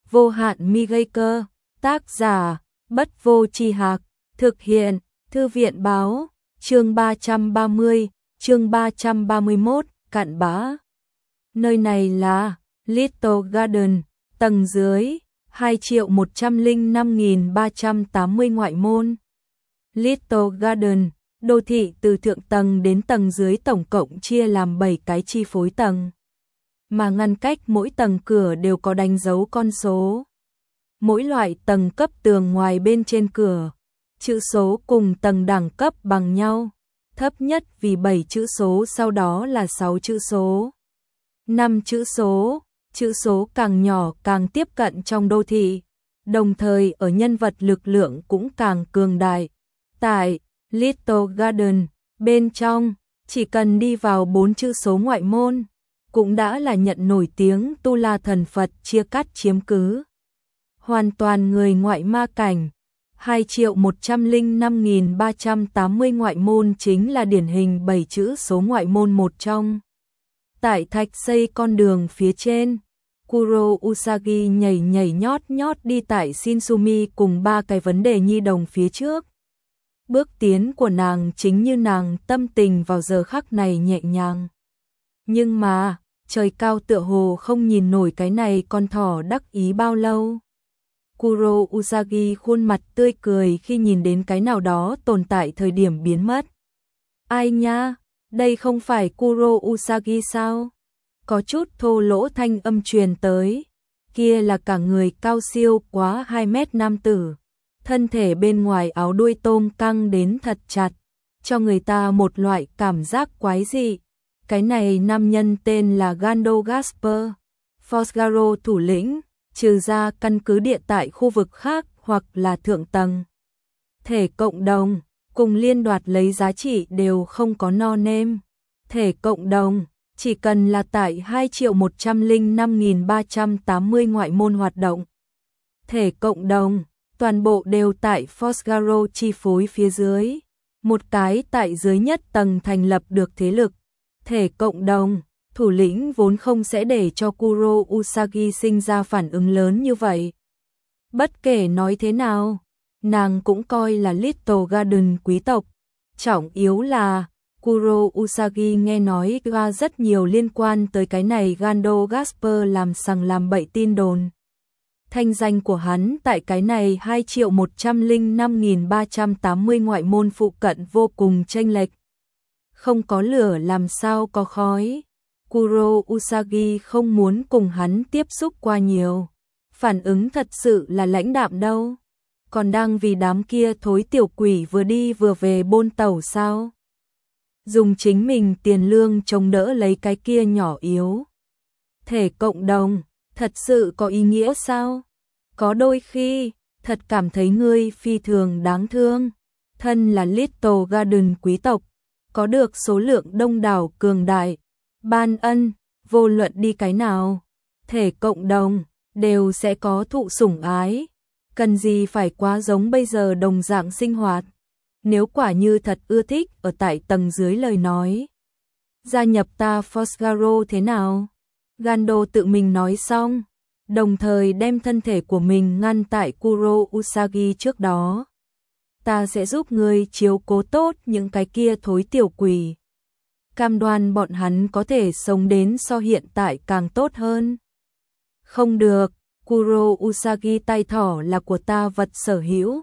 vô hạn mi gây cơ, tác giả, Bất Vô Tri Hạc, thực hiện, Thư viện báo, chương 330, chương 331, cặn bã. Nơi này là Little Garden, tầng dưới, 2.105.380 ngoại môn. Little Garden, đô thị từ thượng tầng đến tầng dưới tổng cộng chia làm 7 cái chi phối tầng. Mà ngăn cách mỗi tầng cửa đều có đánh dấu con số. Mỗi loại tầng cấp tường ngoài bên trên cửa, chữ số cùng tầng đẳng cấp bằng nhau, thấp nhất vì 7 chữ số, sau đó là 6 chữ số, 5 chữ số càng nhỏ càng tiếp cận trong đô thị, đồng thời ở nhân vật lực lượng cũng càng cường đại. Tại Little Garden, bên trong, chỉ cần đi vào 4 chữ số ngoại môn, cũng đã là nhận nổi tiếng tu la thần Phật chia cắt chiếm cứ. Hoàn toàn người ngoại ma cảnh, 2.105.380 ngoại môn chính là điển hình 7 chữ số ngoại môn một trong. Tại thạch xây con đường phía trên, Kuro Usagi nhảy nhót đi tại Shinsumi cùng 3 cái vấn đề nhi đồng phía trước. Bước tiến của nàng chính như nàng tâm tình vào giờ khắc này nhẹ nhàng. Nhưng mà, trời cao tựa hồ không nhìn nổi cái này con thỏ đắc ý bao lâu. Kuro Usagi khuôn mặt tươi cười khi nhìn đến cái nào đó tồn tại thời điểm biến mất. Ai nha, đây không phải Kuro Usagi sao? Có chút thô lỗ thanh âm truyền tới. Kia là cả người cao siêu quá 2 mét nam tử. Thân thể bên ngoài áo đuôi tôm căng đến thật chặt, cho người ta một loại cảm giác quái dị. Cái này nam nhân tên là Gando Gasper, Fosgaro thủ lĩnh, trừ ra căn cứ địa tại khu vực khác hoặc là thượng tầng. Thể cộng đồng, cùng liên đoạt lấy giá trị đều không có no nêm. Thể cộng đồng, chỉ cần là tại 2.105.380 ngoại môn hoạt động. Thể cộng đồng, toàn bộ đều tại Fosgaro chi phối phía dưới. Một cái tại dưới nhất tầng thành lập được thế lực. Thể cộng đồng, thủ lĩnh vốn không sẽ để cho Kuro Usagi sinh ra phản ứng lớn như vậy. Bất kể nói thế nào, nàng cũng coi là Little Garden quý tộc. Trọng yếu là, Kuro Usagi nghe nói ra rất nhiều liên quan tới cái này Gando Gasper làm sằng làm bậy tin đồn. Thanh danh của hắn tại cái này 2.105.380 ngoại môn phụ cận vô cùng chênh lệch. Không có lửa làm sao có khói. Kuro Usagi không muốn cùng hắn tiếp xúc qua nhiều. Phản ứng thật sự là lãnh đạm đâu. Còn đang vì đám kia thối tiểu quỷ vừa đi vừa về bôn tẩu sao? Dùng chính mình tiền lương chống đỡ lấy cái kia nhỏ yếu. Thể cộng đồng, thật sự có ý nghĩa sao? Có đôi khi, thật cảm thấy ngươi phi thường đáng thương. Thân là Little Garden quý tộc, có được số lượng đông đảo cường đại, ban ân, vô luận đi cái nào, thể cộng đồng, đều sẽ có thụ sủng ái. Cần gì phải quá giống bây giờ đồng dạng sinh hoạt. Nếu quả như thật ưa thích ở tại tầng dưới lời nói. Gia nhập ta Fosgaro thế nào? Gando tự mình nói xong, đồng thời đem thân thể của mình ngăn tại Kuro Usagi trước đó. Ta sẽ giúp ngươi chiếu cố tốt những cái kia thối tiểu quỷ. Cam đoan bọn hắn có thể sống đến so hiện tại càng tốt hơn. Không được, Kuro Usagi tay thỏ là của ta vật sở hữu.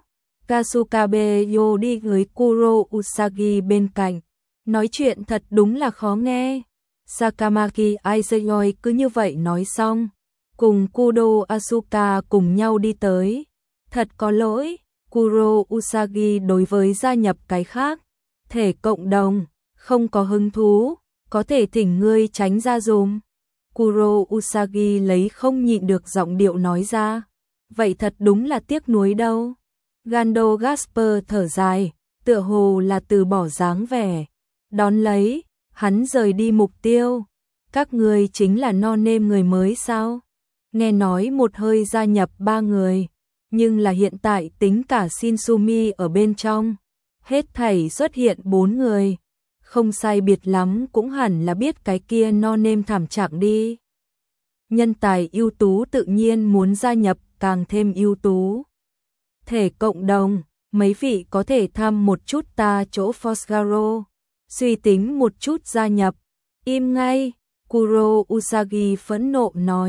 Kasukabe Yo đi với Kuro Usagi bên cạnh. Nói chuyện thật đúng là khó nghe. Sakamaki Aizuyoi cứ như vậy nói xong. Cùng Kudo Asuka cùng nhau đi tới. Thật có lỗi, Kuro Usagi đối với gia nhập cái khác. Thể cộng đồng, không có hứng thú, có thể thỉnh ngươi tránh ra dùm. Kuro Usagi lấy không nhịn được giọng điệu nói ra. Vậy thật đúng là tiếc nuối đâu. Gando Gasper thở dài, tựa hồ là từ bỏ dáng vẻ. Đón lấy, hắn rời đi mục tiêu. Các ngươi chính là no nêm người mới sao? Nghe nói một hơi gia nhập 3 người, nhưng là hiện tại tính cả Shinsumi ở bên trong. Hết thảy xuất hiện 4 người. Không sai biệt lắm cũng hẳn là biết cái kia no nêm thảm trạng đi. nhân tài ưu tú tự nhiên muốn gia nhập càng thêm ưu tú. Thể cộng đồng, mấy vị có thể thăm một chút ta chỗ Fosgaro, suy tính một chút gia nhập. Im ngay, Kuro Usagi phẫn nộ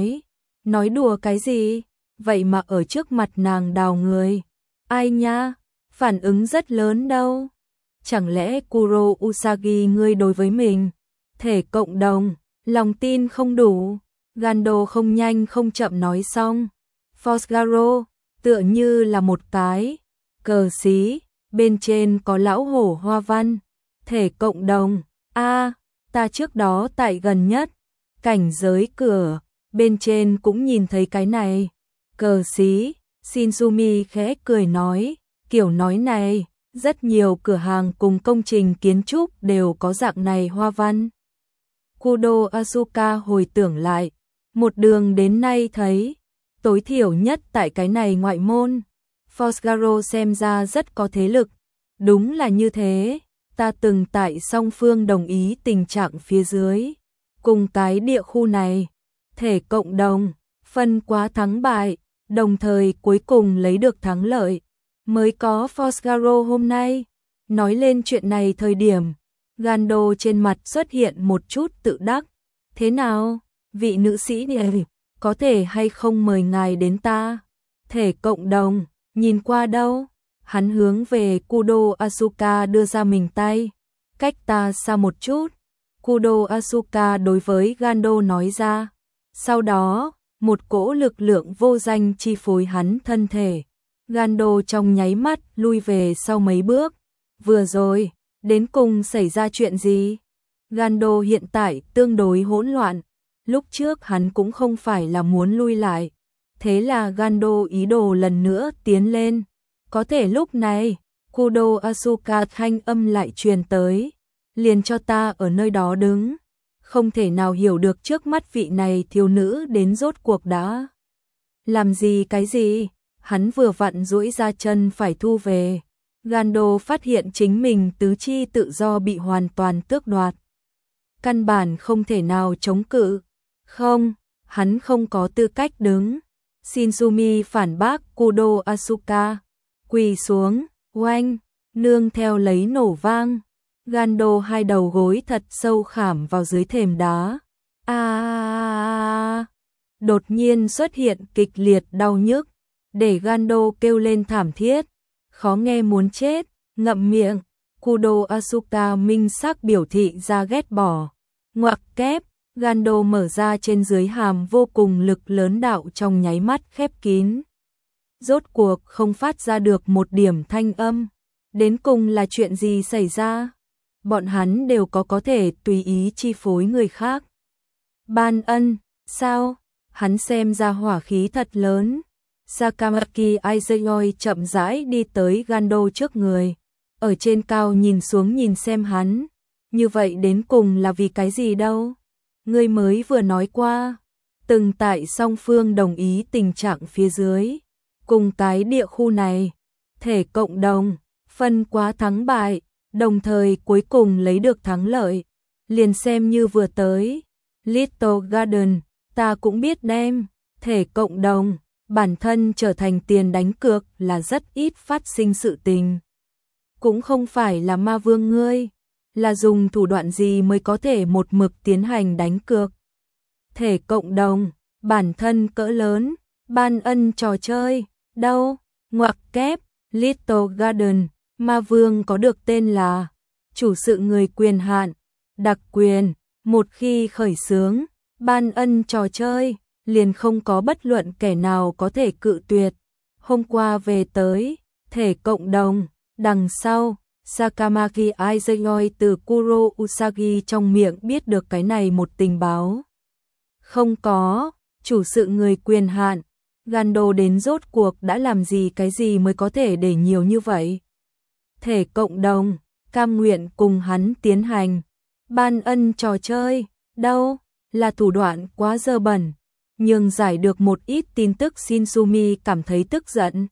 nói đùa cái gì, vậy mà ở trước mặt nàng đào người. Ai nha, phản ứng rất lớn đâu. Chẳng lẽ Kuro Usagi ngươi đối với mình, thể cộng đồng, lòng tin không đủ. Gando không nhanh không chậm nói xong. Fosgaro, tựa như là một cái cờ xí, bên trên có lão hổ hoa văn. Thể cộng đồng, ta trước đó tại gần nhất, cảnh giới cửa, bên trên cũng nhìn thấy cái này. Cờ xí, Shinzumi khẽ cười nói, kiểu nói này, rất nhiều cửa hàng cùng công trình kiến trúc đều có dạng này hoa văn. Kudo Asuka hồi tưởng lại, một đường đến nay thấy, tối thiểu nhất tại cái này ngoại môn, Fosgaro xem ra rất có thế lực. Đúng là như thế, ta từng tại song phương đồng ý tình trạng phía dưới, cùng cái địa khu này, thể cộng đồng, phân quá thắng bại, đồng thời cuối cùng lấy được thắng lợi, mới có Fosgaro hôm nay. Nói lên chuyện này thời điểm, Gando trên mặt xuất hiện một chút tự đắc. Thế nào, vị nữ sĩ này, có thể hay không mời ngài đến ta? Thể cộng đồng, nhìn qua đâu? Hắn hướng về Kudo Asuka đưa ra mình tay. Cách ta xa một chút. Kudo Asuka đối với Gando nói ra. Sau đó, một cỗ lực lượng vô danh chi phối hắn thân thể. Gando trong nháy mắt lui về sau mấy bước. Vừa rồi, đến cùng xảy ra chuyện gì? Gando hiện tại tương đối hỗn loạn. Lúc trước hắn cũng không phải là muốn lui lại. Thế là Gando ý đồ lần nữa tiến lên. Có thể lúc này, Kudo Asuka thanh âm lại truyền tới. Liền cho ta ở nơi đó đứng. Không thể nào hiểu được trước mắt vị này thiếu nữ đến rốt cuộc đã làm gì cái gì. Hắn vừa vặn duỗi ra chân phải thu về. Gando phát hiện chính mình tứ chi tự do bị hoàn toàn tước đoạt. Căn bản không thể nào chống cự. Không, hắn không có tư cách đứng. Shinzumi phản bác Kudo Asuka. Quỳ xuống, oanh, nương theo lấy nổ vang. Gando hai đầu gối thật sâu khảm vào dưới thềm đá. Đột nhiên xuất hiện kịch liệt đau nhức, để Gando kêu lên thảm thiết, khó nghe muốn chết, ngậm miệng. Kudo Asuka minh xác biểu thị ra ghét bỏ. Ngoặc kép, Gando mở ra trên dưới hàm vô cùng lực lớn đạo trong nháy mắt khép kín. Rốt cuộc không phát ra được một điểm thanh âm. Đến cùng là chuyện gì xảy ra? Bọn hắn đều có thể tùy ý chi phối người khác. Ban ân, sao? Hắn xem ra hỏa khí thật lớn. Sakamaki Aizuyoi chậm rãi đi tới Gando trước người. Ở trên cao nhìn xuống nhìn xem hắn. Như vậy đến cùng là vì cái gì đâu? Ngươi mới vừa nói qua. Từng tại song phương đồng ý tình trạng phía dưới. Cùng cái địa khu này. Thể cộng đồng. Phân quá thắng bại. Đồng thời cuối cùng lấy được thắng lợi. Liền xem như vừa tới. Little Garden. Ta cũng biết đem. Thể cộng đồng. Bản thân trở thành tiền đánh cược là rất ít phát sinh sự tình. Cũng không phải là ma vương ngươi. Là dùng thủ đoạn gì mới có thể một mực tiến hành đánh cược. Thể cộng đồng. Bản thân cỡ lớn. Ban ân trò chơi. Đâu? Ngoặc kép. Little Garden. Ma vương có được tên là chủ sự người quyền hạn. Đặc quyền. Một khi khởi xướng. Ban ân trò chơi. Liền không có bất luận kẻ nào có thể cự tuyệt. Hôm qua về tới. Thể cộng đồng. Đằng sau. Sakamaki Aizuyoi từ Kuro Usagi trong miệng biết được cái này một tình báo. Không có. Chủ sự người quyền hạn. Gando đến rốt cuộc đã làm gì cái gì mới có thể để nhiều như vậy. Thể cộng đồng. Cam nguyện cùng hắn tiến hành. Ban ân trò chơi. Đâu? Là thủ đoạn quá dơ bẩn. Nhưng giải được một ít tin tức Shinzumi cảm thấy tức giận.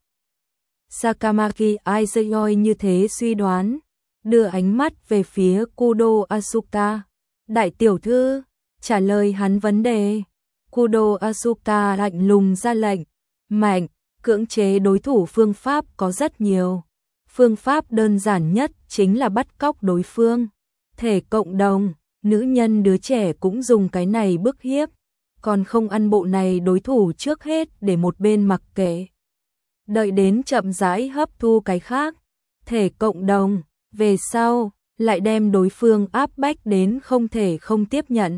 Sakamaki Aizuyoi như thế suy đoán. Đưa ánh mắt về phía Kudo Asuka. Đại tiểu thư. Trả lời hắn vấn đề. Kudo Asuka lạnh lùng ra lệnh, mạnh, cưỡng chế đối thủ phương pháp có rất nhiều. Phương pháp đơn giản nhất chính là bắt cóc đối phương. Thể cộng đồng, nữ nhân đứa trẻ cũng dùng cái này bức hiếp, còn không ăn bộ này đối thủ trước hết để một bên mặc kệ. Đợi đến chậm rãi hấp thu cái khác, thể cộng đồng, về sau, lại đem đối phương áp bách đến không thể không tiếp nhận.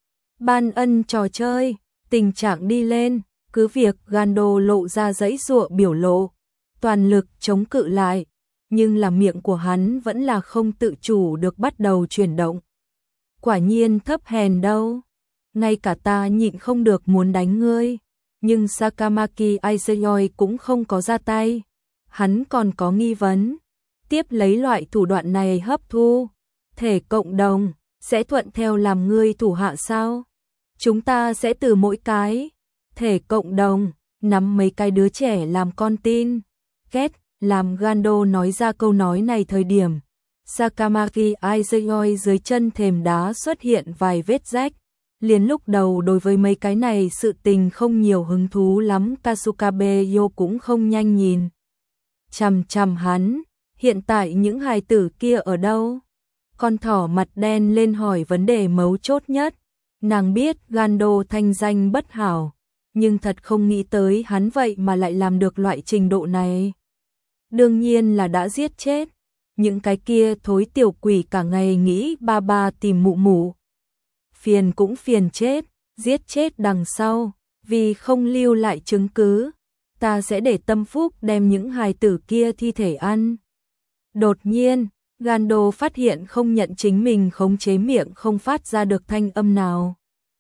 Ban ân trò chơi, tình trạng đi lên, cứ việc Gando lộ ra giãy giụa biểu lộ, toàn lực chống cự lại, nhưng là miệng của hắn vẫn là không tự chủ được bắt đầu chuyển động. Quả nhiên thấp hèn đâu, ngay cả ta nhịn không được muốn đánh ngươi, nhưng Sakamaki Aizuyoi cũng không có ra tay. Hắn còn có nghi vấn, tiếp lấy loại thủ đoạn này hấp thu, thể cộng đồng, sẽ thuận theo làm ngươi thủ hạ sao? Chúng ta sẽ từ mỗi cái, thể cộng đồng, nắm mấy cái đứa trẻ làm con tin. Ghét, làm Gando nói ra câu nói này thời điểm, Sakamaki Aizuyoi dưới chân thềm đá xuất hiện vài vết rách. Liền lúc đầu đối với mấy cái này sự tình không nhiều hứng thú lắm, Kasukabe Yo cũng không nhanh nhìn chằm chằm hắn, hiện tại những hài tử kia ở đâu? Con thỏ mặt đen lên hỏi vấn đề mấu chốt nhất, nàng biết Gando thanh danh bất hảo, nhưng thật không nghĩ tới hắn vậy mà lại làm được loại trình độ này. Đương nhiên là đã giết chết, những cái kia thối tiểu quỷ cả ngày nghĩ ba ba tìm mụ mụ. Phiền cũng phiền chết, giết chết đằng sau, vì không lưu lại chứng cứ, ta sẽ để tâm phúc đem những hài tử kia thi thể ăn. Đột nhiên, Gando phát hiện không nhận chính mình khống chế miệng không phát ra được thanh âm nào.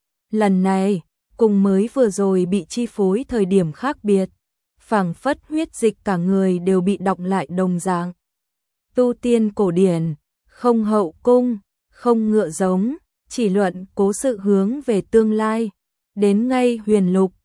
Lần này, cùng mới vừa rồi bị chi phối thời điểm khác biệt, phảng phất huyết dịch cả người đều bị đọng lại đồng dạng. Tu tiên cổ điển, không hậu cung, không ngựa giống, chỉ luận cố sự hướng về tương lai, đến ngay huyền lục,